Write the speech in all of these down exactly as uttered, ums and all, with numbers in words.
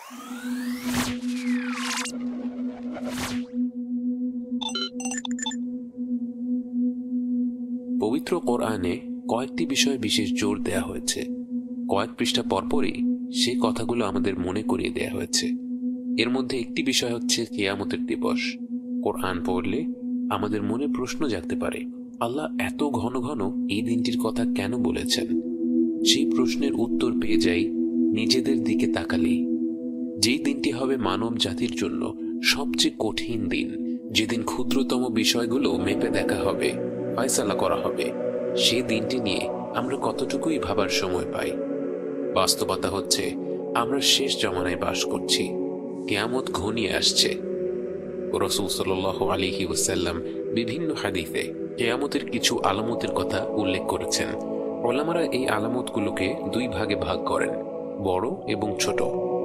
পবিত্র কোরআনে কয়েকটি বিষয়ে বিশেষ জোর দেয়া হয়েছে। কয়েক পৃষ্ঠা পরপরই সে কথাগুলো আমাদের মনে করিয়ে দেয়া হয়েছে। এর মধ্যে একটি বিষয় হচ্ছে কিয়ামতের দিবস। কোরআন পড়লে আমাদের মনে প্রশ্ন জাগতে পারে, আল্লাহ এত ঘন ঘন এই দিনটির কথা কেন বলেছেন? সেই প্রশ্নের উত্তর পেয়ে যাই নিজেদের দিকে তাকালেই। যেই দিনটি হবে মানব জাতির জন্য সবচেয়ে কঠিন দিন, যেদিন ক্ষুদ্রতম বিষয়গুলো মেপে দেখা হবে, ফয়সালা করা হবে, সেই দিনটি নিয়ে আমরা কতটুকুই ভাবার সময় পাই। বাস্তবতা হচ্ছে আমরা শেষ জমানায় বাস করছি। কিয়ামত ঘনিয়ে আসছে। রাসূল সাল্লাল্লাহু আলাইহি ওয়াসাল্লাম বিভিন্ন হাদিসে কিয়ামতের কিছু আলামতের কথা উল্লেখ করেছেন। উলামারা এই আলামতগুলোকে দুই ভাগে ভাগ করেন, বড় এবং ছোট।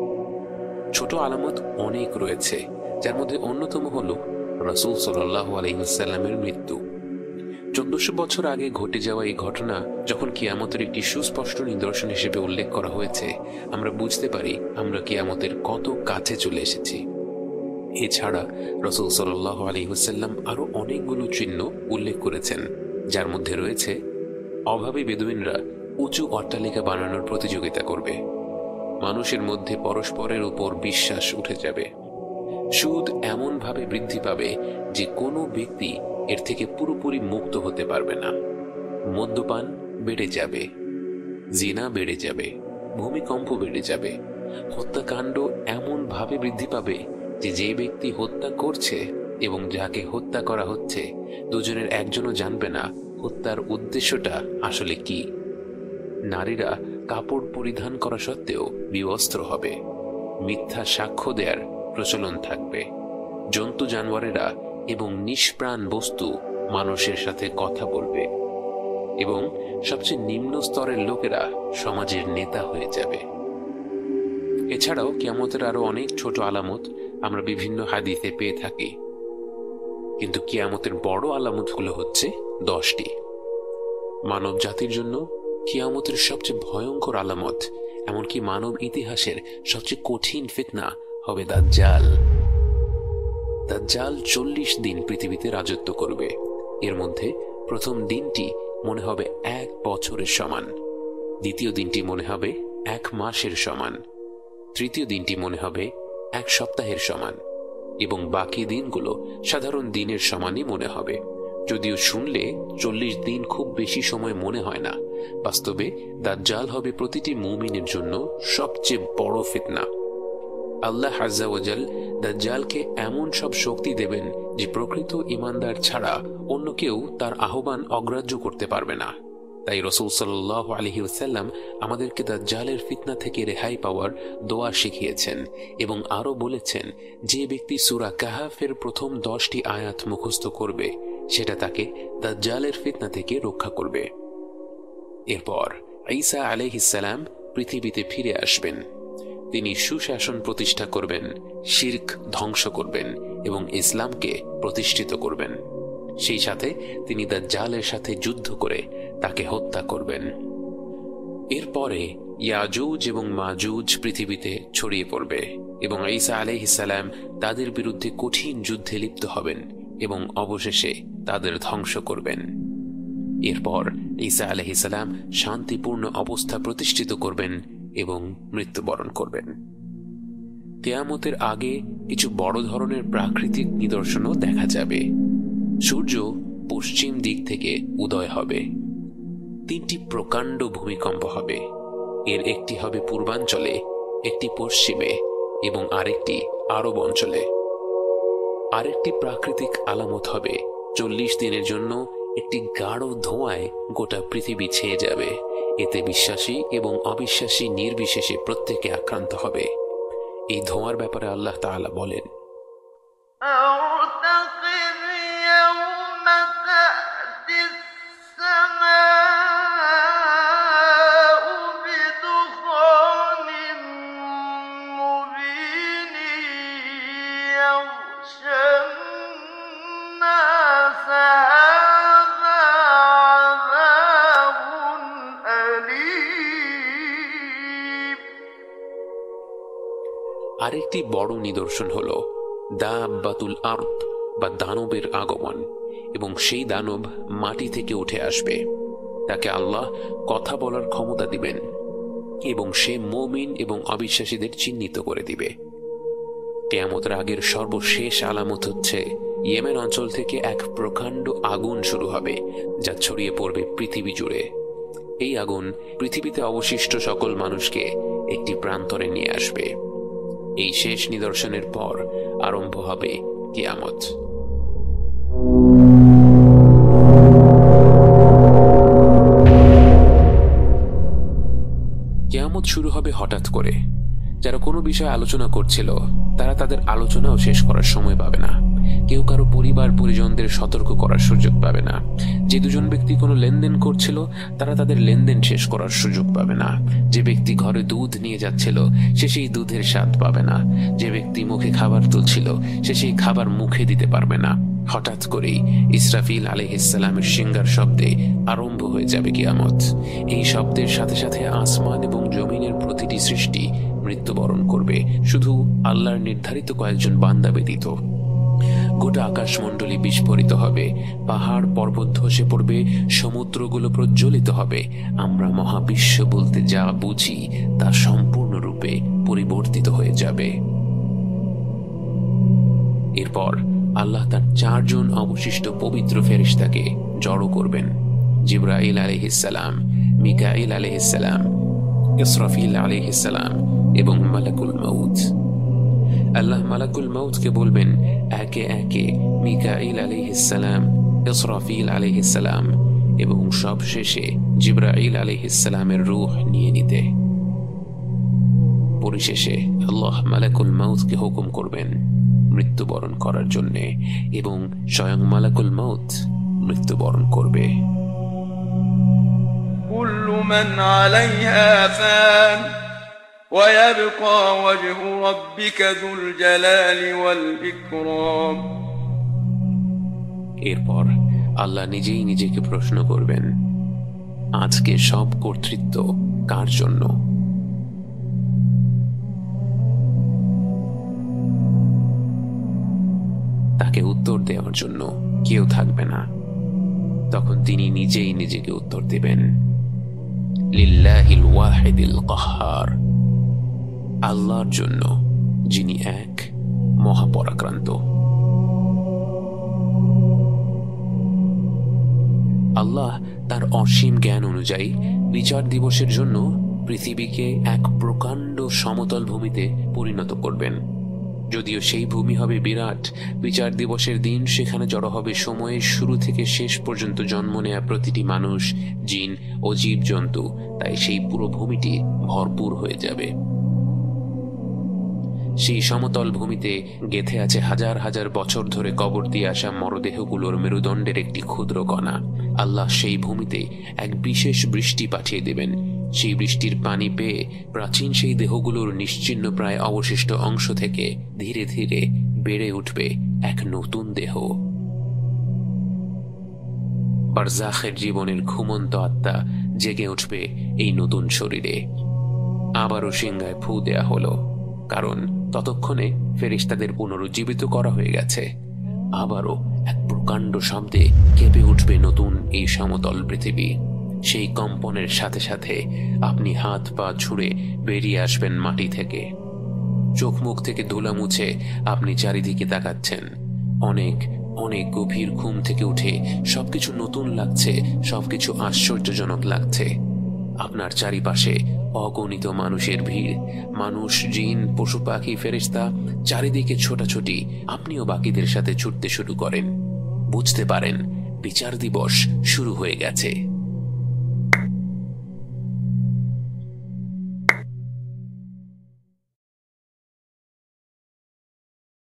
ছোট আলামত অনেক রয়েছে, যার মধ্যে অন্যতম হল রাসূল সাল্লাল্লাহু আলাইহি ওয়াসাল্লামের মৃত্যু। চোদ্দশো বছর আগে ঘটে যাওয়া এই ঘটনা যখন কিয়ামতের একটি সুস্পষ্ট নিদর্শন হিসেবে উল্লেখ করা হয়েছে, আমরা বুঝতে পারি আমরা কিয়ামতের কত কাছে চলে এসেছি। এছাড়া রাসূল সাল্লাল্লাহু আলাইহি ওয়াসাল্লাম আরো অনেকগুলো চিহ্ন উল্লেখ করেছেন, যার মধ্যে রয়েছে অভাবী বেদুইনরা উঁচু অট্টালিকা বানানোর প্রতিযোগিতা করবে, মানুষের মধ্যে পরস্পরের উপর বিশ্বাস উঠে যাবে, সুদ এমন ভাবে বৃদ্ধি পাবে যে কোনো ব্যক্তি এর থেকে পুরোপুরি মুক্ত হতে পারবে না, মদ্যপান বেড়ে যাবে, জিনা বেড়ে যাবে, ভূমিকম্প বেড়ে যাবে, হত্যাকাণ্ড এমন ভাবে বৃদ্ধি পাবে যে যে ব্যক্তি হত্যা করছে এবং যাকে হত্যা করা হচ্ছে দুজনের একজনও জানবে না হত্যার উদ্দেশ্যটা আসলে কি। নারীরা কাপড় পরিধান করা সত্ত্বেও বিবস্ত্র হবে, মিথ্যা সাক্ষ্য দেওয়ার প্রচলন থাকবে, জন্তু জানোয়ারেরা এবং নিষ্প্রাণ বস্তু মানুষের সাথে কথা বলবে এবং সবচেয়ে নিম্ন স্তরের লোকেরা সমাজের নেতা হয়ে যাবে। এছাড়াও কিয়ামতের আরো অনেক ছোট আলামত আমরা বিভিন্ন হাদিসে পেয়ে থাকি, কিন্তু কিয়ামতের বড় আলামতগুলো হচ্ছে দশটি। মানব জাতির জন্য কিয়ামতের সবচেয়ে ভয়ঙ্কর আলামত, এমনকি মানব ইতিহাসের সবচেয়ে কঠিন ফিতনা হবে দাজ্জাল। দাজ্জাল চল্লিশ দিন পৃথিবীতে রাজত্ব করবে। এর মধ্যে প্রথম দিনটি মনে হবে এক বছরের সমান, দ্বিতীয় দিনটি মনে হবে এক মাসের সমান, তৃতীয় দিনটি মনে হবে এক সপ্তাহের সমান এবং বাকি দিনগুলো সাধারণ দিনের সমানই মনে হবে। যদিও শুনলে চল্লিশ দিন খুব বেশি সময় মনে হয় না, বাস্তবে দাজ্জাল হবে প্রতিটি মুমিনের জন্য সবচেয়ে বড় ফিতনা। আল্লাহ আযজা ওয়া জাল দাজ্জালকে এমন সব শক্তি দেবেন যে প্রকৃত ঈমানদার ছাড়া অন্য কেউ তার আহ্বান অগ্রাহ্য করতে পারবে না। তাই রাসূল সাল্লাল্লাহু আলাইহি ওয়াসাল্লাম আমাদেরকে দাজ্জালের ফিতনা থেকে রেহাই পাওয়ার দোয়া শিখিয়েছেন এবং আরো বলেছেন, যে ব্যক্তি সূরা কাহফের প্রথম দশটি আয়াত মুখস্থ করবে সেটা তাকে দাজ্জালের ফিতনা থেকে রক্ষা করবে। এরপর ঈসা আলাইহিস সালাম পৃথিবীতে ফিরে আসবেন। তিনি সুশাসন প্রতিষ্ঠা করবেন, শিরক ধ্বংস করবেন এবং ইসলামকে প্রতিষ্ঠিত করবেন। সেই সাথে তিনি দাজ্জালের সাথে যুদ্ধ করে তাকে হত্যা করবেন। এরপরে ইয়াজুজ এবং মাজুজ পৃথিবীতে ছড়িয়ে পড়বে এবং ঈসা আলাইহিস সালাম তাদের বিরুদ্ধে কঠিন যুদ্ধে লিপ্ত হবেন এবং অবশেষে তাদের ধ্বংস করবেন। এরপর ঈসা আলাইহিস সালাম শান্তিপূর্ণ অবস্থা প্রতিষ্ঠিত করবেন এবং মৃত্যুবরণ করবেন। কিয়ামতের আগে কিছু বড় ধরনের প্রাকৃতিক নিদর্শনও দেখা যাবে। সূর্য পশ্চিম দিক থেকে উদয় হবে, তিনটি প্রকাণ্ড ভূমিকম্প হবে। এর একটি হবে পূর্বাঞ্চলে, একটি পশ্চিমে এবং আরেকটি আরব অঞ্চলে। আরেকটি প্রাকৃতিক আলামত হবে চল্লিশ দিনের জন্য একটি গাঢ় ধোঁয়ায় গোটা পৃথিবী ছেয়ে যাবে। এতে বিশ্বাসী এবং অবিশ্বাসী নির্বিশেষে প্রত্যেকে আক্রান্ত হবে। এই ধোঁয়ার ব্যাপারে আল্লাহ তাআলা বলেন, আরেকটি বড় নিদর্শন হল দাব্বাতুল আরদ বা দানবের আগমন, এবং সেই দানব মাটি থেকে উঠে আসবে। তাকে আল্লাহ কথা বলার ক্ষমতা দিবেন এবং সে মুমিন এবং অবিশ্বাসীদের চিহ্নিত করে দিবে। কিয়ামতের আগের সর্বশেষ আলামত হচ্ছে ইয়েমেন অঞ্চল থেকে এক প্রকাণ্ড আগুন শুরু হবে, যা ছড়িয়ে পড়বে পৃথিবী জুড়ে। এই আগুন পৃথিবীতে অবশিষ্ট সকল মানুষকে একটি প্রান্তরে নিয়ে আসবে। এই শেষ নিদর্শনের পর আরম্ভ হবে কিয়ামত। কিয়ামত শুরু হবে হঠাৎ করে। যারা কোনো বিষয়ে আলোচনা করছিল তারা তাদের আলোচনাও শেষ করার সময় পাবে না। কেউ কারো পরিবার পরিজনদের সতর্ক করার সুযোগ পাবে না। যে দুজন ব্যক্তি কোনো লেনদেন করছিল তারা তাদের লেনদেন শেষ করার সুযোগ পাবে না। যে ব্যক্তি ঘরে দুধ নিয়ে যাচ্ছিল সে সেই দুধের স্বাদ পাবে না। যে ব্যক্তি মুখে খাবার তুলছিল সে সেই খাবার মুখে দিতে পারবে না। হঠাৎ করেই ইসরাফিল আলাইহিসসালামের সিংহার শব্দে আরম্ভ হয়ে যাবে কিয়ামত। এই শব্দের সাথে সাথে আসমান এবং জমিনের প্রতিটি সৃষ্টি মৃত্যুবরণ করবে, শুধু আল্লাহর নির্ধারিত কয়েকজন বান্দা ব্যতীত। গোটা আকাশমণ্ডলী বিস্ফোরিত হবে, পাহাড় পর্বত ধসে পড়বে, সমুদ্রগুলো প্রজ্বলিত হবে। আমরা মহাবিশ্ব বলতে যা বুঝি তা সম্পূর্ণরূপে পরিবর্তিত হয়ে যাবে। এরপর আল্লাহ তার চারজন অবশিষ্ট পবিত্র ফেরেশতাকে জড়ো করবেন। জিবরাইল আলাইহিসসালাম, মিকাইল আলাইহিসসালাম, ইসরাফিল আলাইহিসসালাম এবং মালাকুল মাউত। আল্লাহ মালাকুল মাউতকে বলবেন একে একে মিকাইল আলাইহিসসালাম, ইসরাফিল আলাইহিসসালাম এবং সবশেষে জিবরাইল আলাইহিসসালামের রূহ নিয়ে নিতে। পরিশেষে আল্লাহ মালাকুল মাউতকে হুকুম করবেন মৃত্যুবরণ করার জন্য, এবং স্বয়ং মালাকুল মাউত মৃত্যুবরণ করবে। কুল্লু মান আলাইহা ফান ওয়া ইয়াবকা ওয়াজহু রাব্বিকা যুল জালালি ওয়াল ইকরাম। এরপর আল্লাহ নিজেই নিজেকে প্রশ্ন করবেন, আজকে সব কর্তৃত্ব কার জন্য? তাকে উত্তর দেওয়ার জন্য কেউ থাকবে না। তখন তিনি নিজেই নিজেকে উত্তর দেবেন, লিল্লাহিল ওয়াহিদিল কাহ্হার, আল্লাহর জন্য যিনি এক মহাপরাক্রান্ত। আল্লাহ তার অসীম জ্ঞান অনুযায়ী বিচার দিবসের জন্য পৃথিবীকে এক প্রকাণ্ড সমতল ভূমিতে পরিণত করবেন। যদিও সেই ভূমি হবে বিরাট, বিচার দিবসের দিন সেখানে জড়ো হবে সময়ের শুরু থেকে শেষ পর্যন্ত জন্ম নেয়া প্রতিটি মানুষ, জিন ও জীবজন্তু। তাই সেই পুরো ভূমিটি ভরপুর হয়ে যাবে। সেই সমতল ভূমিতে গেথে আছে হাজার হাজার বছর ধরে কবর দিয়ে আসা মরদেহগুলোর মেরুদণ্ডের একটি ক্ষুদ্র কণা। আল্লাহ সেই ভূমিতে এক বিশেষ বৃষ্টি পাঠিয়ে দেবেন। সেই বৃষ্টির পানি পেয়ে প্রাচীন সেই দেহগুলোর নিশ্চিহ্ন প্রায় অবশিষ্ট অংশ থেকে ধীরে ধীরে বেড়ে উঠবে এক নতুন দেহ। বারজাখের জীবনের ঘুমন্ত আত্মা জেগে উঠবে এই নতুন শরীরে। আবারও সিংহায় ফু দেয়া হলো, কারণ ততক্ষণে ফেরেশতাদের পুনরুজ্জীবিত করা হয়ে গেছে। আবারও এক প্রকাণ্ড শব্দে কেঁপে উঠবে নতুন এই সমতল পৃথিবী। সেই কম্পনের সাথে সাথে আপনি হাত পা ছুঁড়ে বেরিয়ে আসবেন মাটি থেকে। চোখ মুখ থেকে ধুলা মুছে আপনি চারিদিকে তাকাচ্ছেন। অনেক অনেক গভীর ঘুম থেকে উঠে সবকিছু নতুন লাগছে, সবকিছু আশ্চর্যজনক লাগছে। আপনার চারিপাশে অগণিত মানুষের ভিড়, মানুষ, জিন, পশু পাখি, ফেরেশতা, চারিদিকে ছোটাছুটি। আপনিও বাকিদের সাথে ছুটতে শুরু করেন। বুঝতে পারেন বিচার দিবস শুরু হয়ে গেছে।